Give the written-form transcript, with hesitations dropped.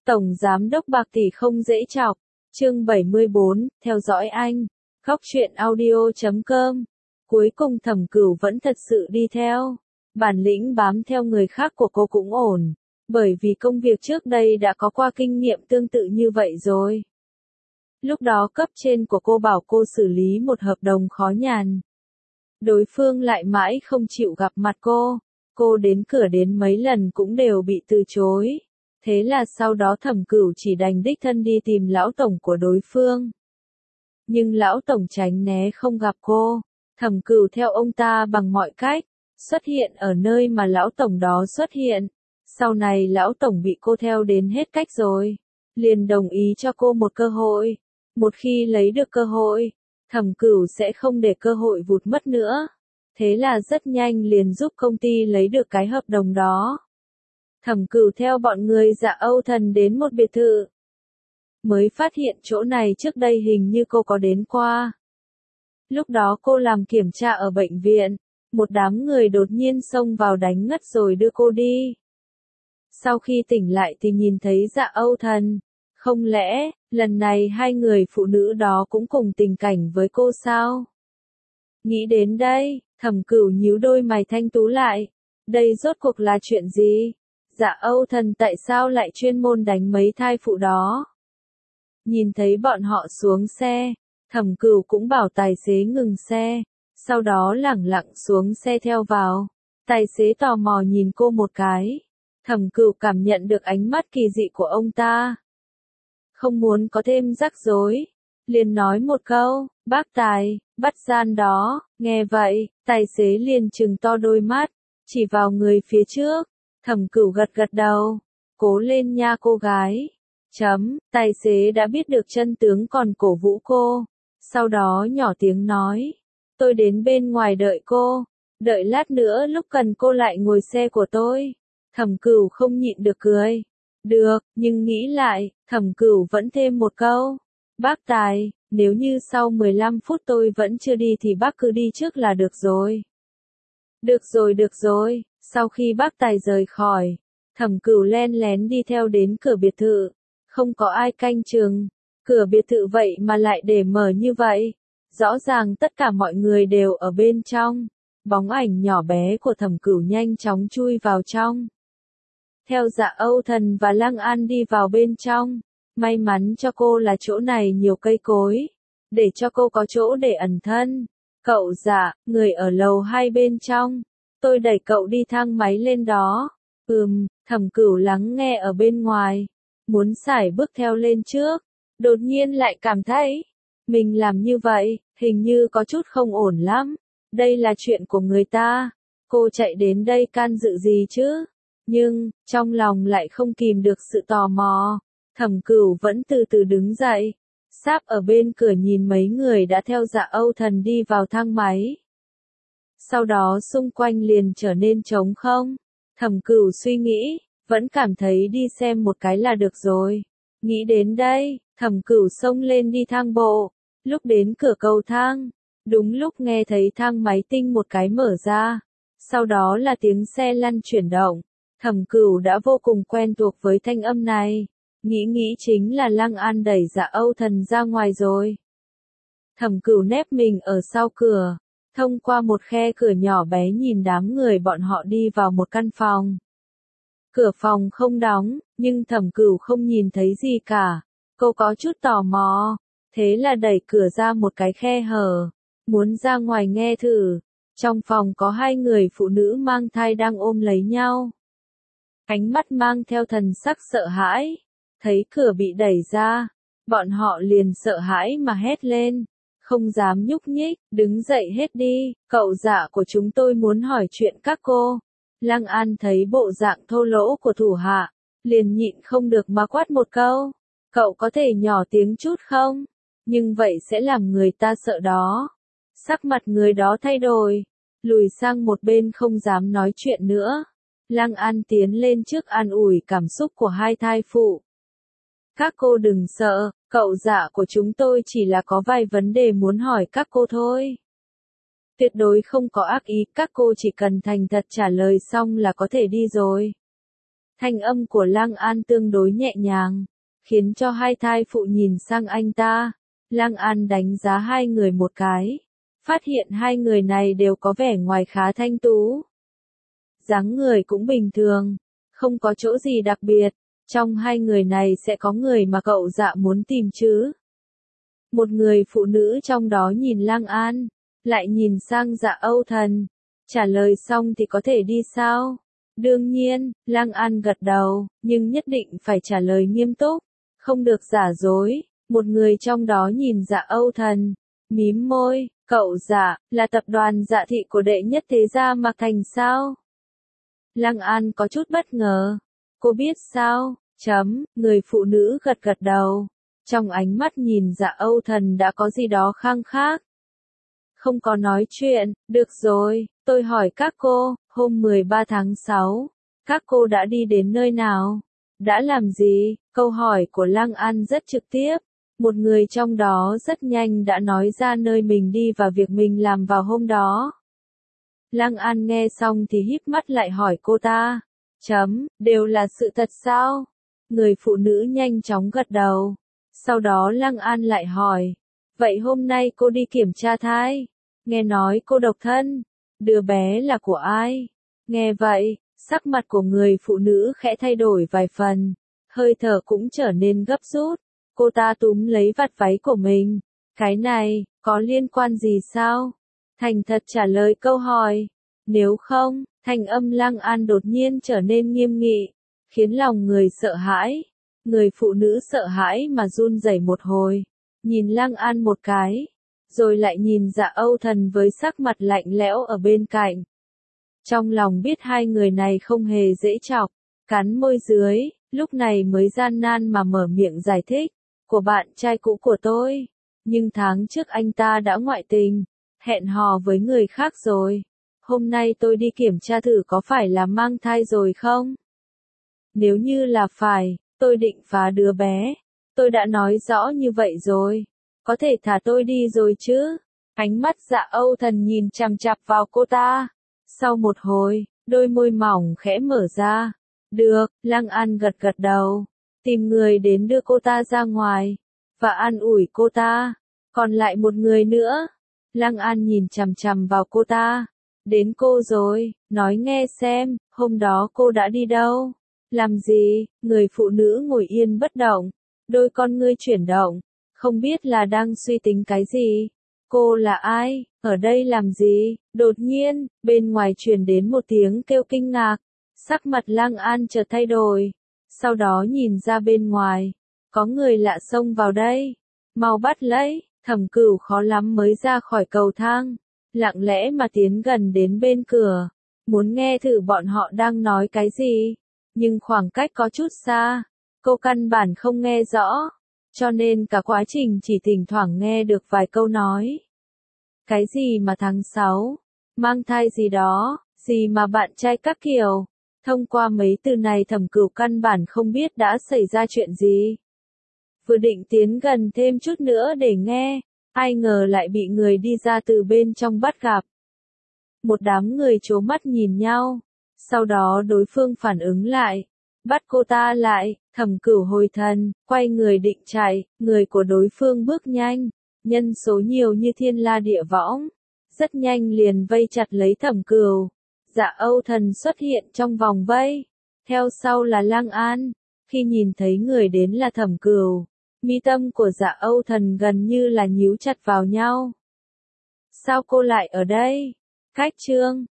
Tổng Giám đốc Bạc Tỷ không dễ chọc. Chương 74, theo dõi anh. Góc truyện audio.com. Cuối cùng Thẩm Cửu vẫn thật sự đi theo. Bản lĩnh bám theo người khác của cô cũng ổn. Bởi vì công việc trước đây đã có qua kinh nghiệm tương tự như vậy rồi. Lúc đó cấp trên của cô bảo cô xử lý một hợp đồng khó nhằn. Đối phương lại mãi không chịu gặp mặt cô. Cô đến cửa đến mấy lần cũng đều bị từ chối. Thế là sau đó Thẩm Cửu chỉ đành đích thân đi tìm lão tổng của đối phương. Nhưng lão tổng tránh né không gặp cô. Thẩm Cửu theo ông ta bằng mọi cách, xuất hiện ở nơi mà lão tổng đó xuất hiện. Sau này lão tổng bị cô theo đến hết cách rồi. Liền đồng ý cho cô một cơ hội. Một khi lấy được cơ hội, Thẩm Cửu sẽ không để cơ hội vụt mất nữa. Thế là rất nhanh liền giúp công ty lấy được cái hợp đồng đó. Thẩm Cửu theo bọn người Dạ Âu Thần đến một biệt thự. Mới phát hiện chỗ này trước đây hình như cô có đến qua. Lúc đó cô làm kiểm tra ở bệnh viện, một đám người đột nhiên xông vào đánh ngất rồi đưa cô đi. Sau khi tỉnh lại thì nhìn thấy Dạ Âu Thần. Không lẽ, lần này hai người phụ nữ đó cũng cùng tình cảnh với cô sao? Nghĩ đến đây, Thẩm Cửu nhíu đôi mày thanh tú lại. Đây rốt cuộc là chuyện gì? Dạ Âu Thần tại sao lại chuyên môn đánh mấy thai phụ đó? Nhìn thấy bọn họ xuống xe, Thẩm Cửu cũng bảo tài xế ngừng xe, sau đó lẳng lặng xuống xe theo vào. Tài xế tò mò nhìn cô một cái. Thẩm Cửu cảm nhận được ánh mắt kỳ dị của ông ta. Không muốn có thêm rắc rối, liền nói một câu, bác Tài, bắt gian đó. Nghe vậy, tài xế liền trừng to đôi mắt, chỉ vào người phía trước. Thẩm Cửu gật gật đầu, cố lên nha cô gái. Tài xế đã biết được chân tướng còn cổ vũ cô. Sau đó nhỏ tiếng nói, tôi đến bên ngoài đợi cô, đợi lát nữa lúc cần cô lại ngồi xe của tôi. Thẩm Cửu không nhịn được cười. Được, nhưng nghĩ lại, Thẩm Cửu vẫn thêm một câu. Bác Tài, nếu như sau 15 phút tôi vẫn chưa đi thì bác cứ đi trước là được rồi. Được rồi, sau khi bác Tài rời khỏi, Thẩm Cửu len lén đi theo đến cửa biệt thự. Không có ai canh chừng, cửa biệt thự vậy mà lại để mở như vậy. Rõ ràng tất cả mọi người đều ở bên trong. Bóng ảnh nhỏ bé của Thẩm Cửu nhanh chóng chui vào trong. Theo Dạ Âu Thần và Lăng An đi vào bên trong. May mắn cho cô là chỗ này nhiều cây cối, để cho cô có chỗ để ẩn thân. Cậu Dạ, người ở lầu 2 bên trong. Tôi đẩy cậu đi thang máy lên đó. Thẩm Cửu lắng nghe ở bên ngoài. Muốn sải bước theo lên trước. Đột nhiên lại cảm thấy, mình làm như vậy, hình như có chút không ổn lắm. Đây là chuyện của người ta. Cô chạy đến đây can dự gì chứ? Nhưng, trong lòng lại không kìm được sự tò mò. Thẩm Cửu vẫn từ từ đứng dậy. Sáp ở bên cửa nhìn mấy người đã theo Dạ Âu Thần đi vào thang máy. Sau đó xung quanh liền trở nên trống không. Thẩm Cửu suy nghĩ, vẫn cảm thấy đi xem một cái là được rồi. Nghĩ đến đây, Thẩm Cửu xông lên đi thang bộ. Lúc đến cửa cầu thang, đúng lúc nghe thấy thang máy tinh một cái mở ra. Sau đó là tiếng xe lăn chuyển động. Thẩm Cửu đã vô cùng quen thuộc với thanh âm này. Nghĩ chính là Lăng An đẩy Dạ Âu Thần ra ngoài rồi. Thẩm Cửu nép mình ở sau cửa. Thông qua một khe cửa nhỏ bé nhìn đám người bọn họ đi vào một căn phòng. Cửa phòng không đóng, nhưng Thẩm Cửu không nhìn thấy gì cả. Cô có chút tò mò, thế là đẩy cửa ra một cái khe hở, muốn ra ngoài nghe thử. Trong phòng có hai người phụ nữ mang thai đang ôm lấy nhau. Ánh mắt mang theo thần sắc sợ hãi. Thấy cửa bị đẩy ra, bọn họ liền sợ hãi mà hét lên. Không dám nhúc nhích, đứng dậy hết đi, cậu Dạ của chúng tôi muốn hỏi chuyện các cô. Lăng An thấy bộ dạng thô lỗ của thủ hạ, liền nhịn không được mà quát một câu. Cậu có thể nhỏ tiếng chút không? Nhưng vậy sẽ làm người ta sợ đó. Sắc mặt người đó thay đổi, lùi sang một bên không dám nói chuyện nữa. Lăng An tiến lên trước an ủi cảm xúc của hai thai phụ. Các cô đừng sợ, cậu Dạ của chúng tôi chỉ là có vài vấn đề muốn hỏi các cô thôi. Tuyệt đối không có ác ý, các cô chỉ cần thành thật trả lời xong là có thể đi rồi. Thanh âm của Lang An tương đối nhẹ nhàng, khiến cho hai thai phụ nhìn sang anh ta. Lang An đánh giá hai người một cái, phát hiện hai người này đều có vẻ ngoài khá thanh tú. Dáng người cũng bình thường, không có chỗ gì đặc biệt, trong hai người này sẽ có người mà cậu Dạ muốn tìm chứ. Một người phụ nữ trong đó nhìn Lang An, lại nhìn sang Dạ Âu Thần, trả lời xong thì có thể đi sao? Đương nhiên, Lang An gật đầu, nhưng nhất định phải trả lời nghiêm túc, không được giả dối. Một người trong đó nhìn Dạ Âu Thần, mím môi, cậu Dạ, là tập đoàn Dạ Thị của đệ nhất thế gia Mạc Thành sao? Lang An có chút bất ngờ, cô biết sao? Người phụ nữ gật gật đầu, trong ánh mắt nhìn Dạ Âu Thần đã có gì đó khăng khát. Không có nói chuyện, được rồi, tôi hỏi các cô, hôm 13 tháng 6, các cô đã đi đến nơi nào? Đã làm gì? Câu hỏi của Lang An rất trực tiếp. Một người trong đó rất nhanh đã nói ra nơi mình đi và việc mình làm vào hôm đó. Lang An nghe xong thì híp mắt lại hỏi cô ta. Đều là sự thật sao? Người phụ nữ nhanh chóng gật đầu. Sau đó Lang An lại hỏi. Vậy hôm nay cô đi kiểm tra thai? Nghe nói cô độc thân. Đứa bé là của ai? Nghe vậy, sắc mặt của người phụ nữ khẽ thay đổi vài phần. Hơi thở cũng trở nên gấp rút. Cô ta túm lấy vạt váy của mình. Cái này, có liên quan gì sao? Thành thật trả lời câu hỏi. Nếu không, thanh âm Lang An đột nhiên trở nên nghiêm nghị, khiến lòng người sợ hãi. Người phụ nữ sợ hãi mà run rẩy một hồi, nhìn Lang An một cái, rồi lại nhìn Dạ Âu Thần với sắc mặt lạnh lẽo ở bên cạnh. Trong lòng biết hai người này không hề dễ chọc, cắn môi dưới, lúc này mới gian nan mà mở miệng giải thích. Của bạn trai cũ của tôi, nhưng tháng trước anh ta đã ngoại tình, hẹn hò với người khác rồi. Hôm nay tôi đi kiểm tra thử có phải là mang thai rồi không? Nếu như là phải, tôi định phá đứa bé. Tôi đã nói rõ như vậy rồi. Có thể thả tôi đi rồi chứ? Ánh mắt Dạ Âu Thần nhìn chằm chằm vào cô ta. Sau một hồi, đôi môi mỏng khẽ mở ra. Được, Lang An gật gật đầu. Tìm người đến đưa cô ta ra ngoài. Và an ủi cô ta. Còn lại một người nữa. Lang An nhìn chằm chằm vào cô ta. Đến cô rồi, nói nghe xem, hôm đó cô đã đi đâu? Làm gì? Người phụ nữ ngồi yên bất động, đôi con ngươi chuyển động, không biết là đang suy tính cái gì. Cô là ai? Ở đây làm gì? Đột nhiên, bên ngoài truyền đến một tiếng kêu kinh ngạc. Sắc mặt Lang An chợt thay đổi. Sau đó nhìn ra bên ngoài, có người lạ xông vào đây. Mau bắt lấy, Thẩm Cửu khó lắm mới ra khỏi cầu thang. Lặng lẽ mà tiến gần đến bên cửa, muốn nghe thử bọn họ đang nói cái gì, nhưng khoảng cách có chút xa, cô căn bản không nghe rõ, cho nên cả quá trình chỉ thỉnh thoảng nghe được vài câu nói. Cái gì mà tháng 6, mang thai gì đó, gì mà bạn trai các kiểu, thông qua mấy từ này Thẩm Cửu căn bản không biết đã xảy ra chuyện gì. Vừa định tiến gần thêm chút nữa để nghe, ai ngờ lại bị người đi ra từ bên trong bắt gặp. Một đám người trố mắt nhìn nhau, sau đó đối phương phản ứng lại, bắt cô ta lại. Thẩm Cửu hồi thần, quay người định chạy, người của đối phương bước nhanh, nhân số nhiều như thiên la địa võng, rất nhanh liền vây chặt lấy Thẩm Cửu. Dạ Âu Thần xuất hiện trong vòng vây, theo sau là Lang An. Khi nhìn thấy người đến là Thẩm Cửu, mi tâm của Dạ Âu Thần gần như là nhíu chặt vào nhau. Sao cô lại ở đây? Cách chương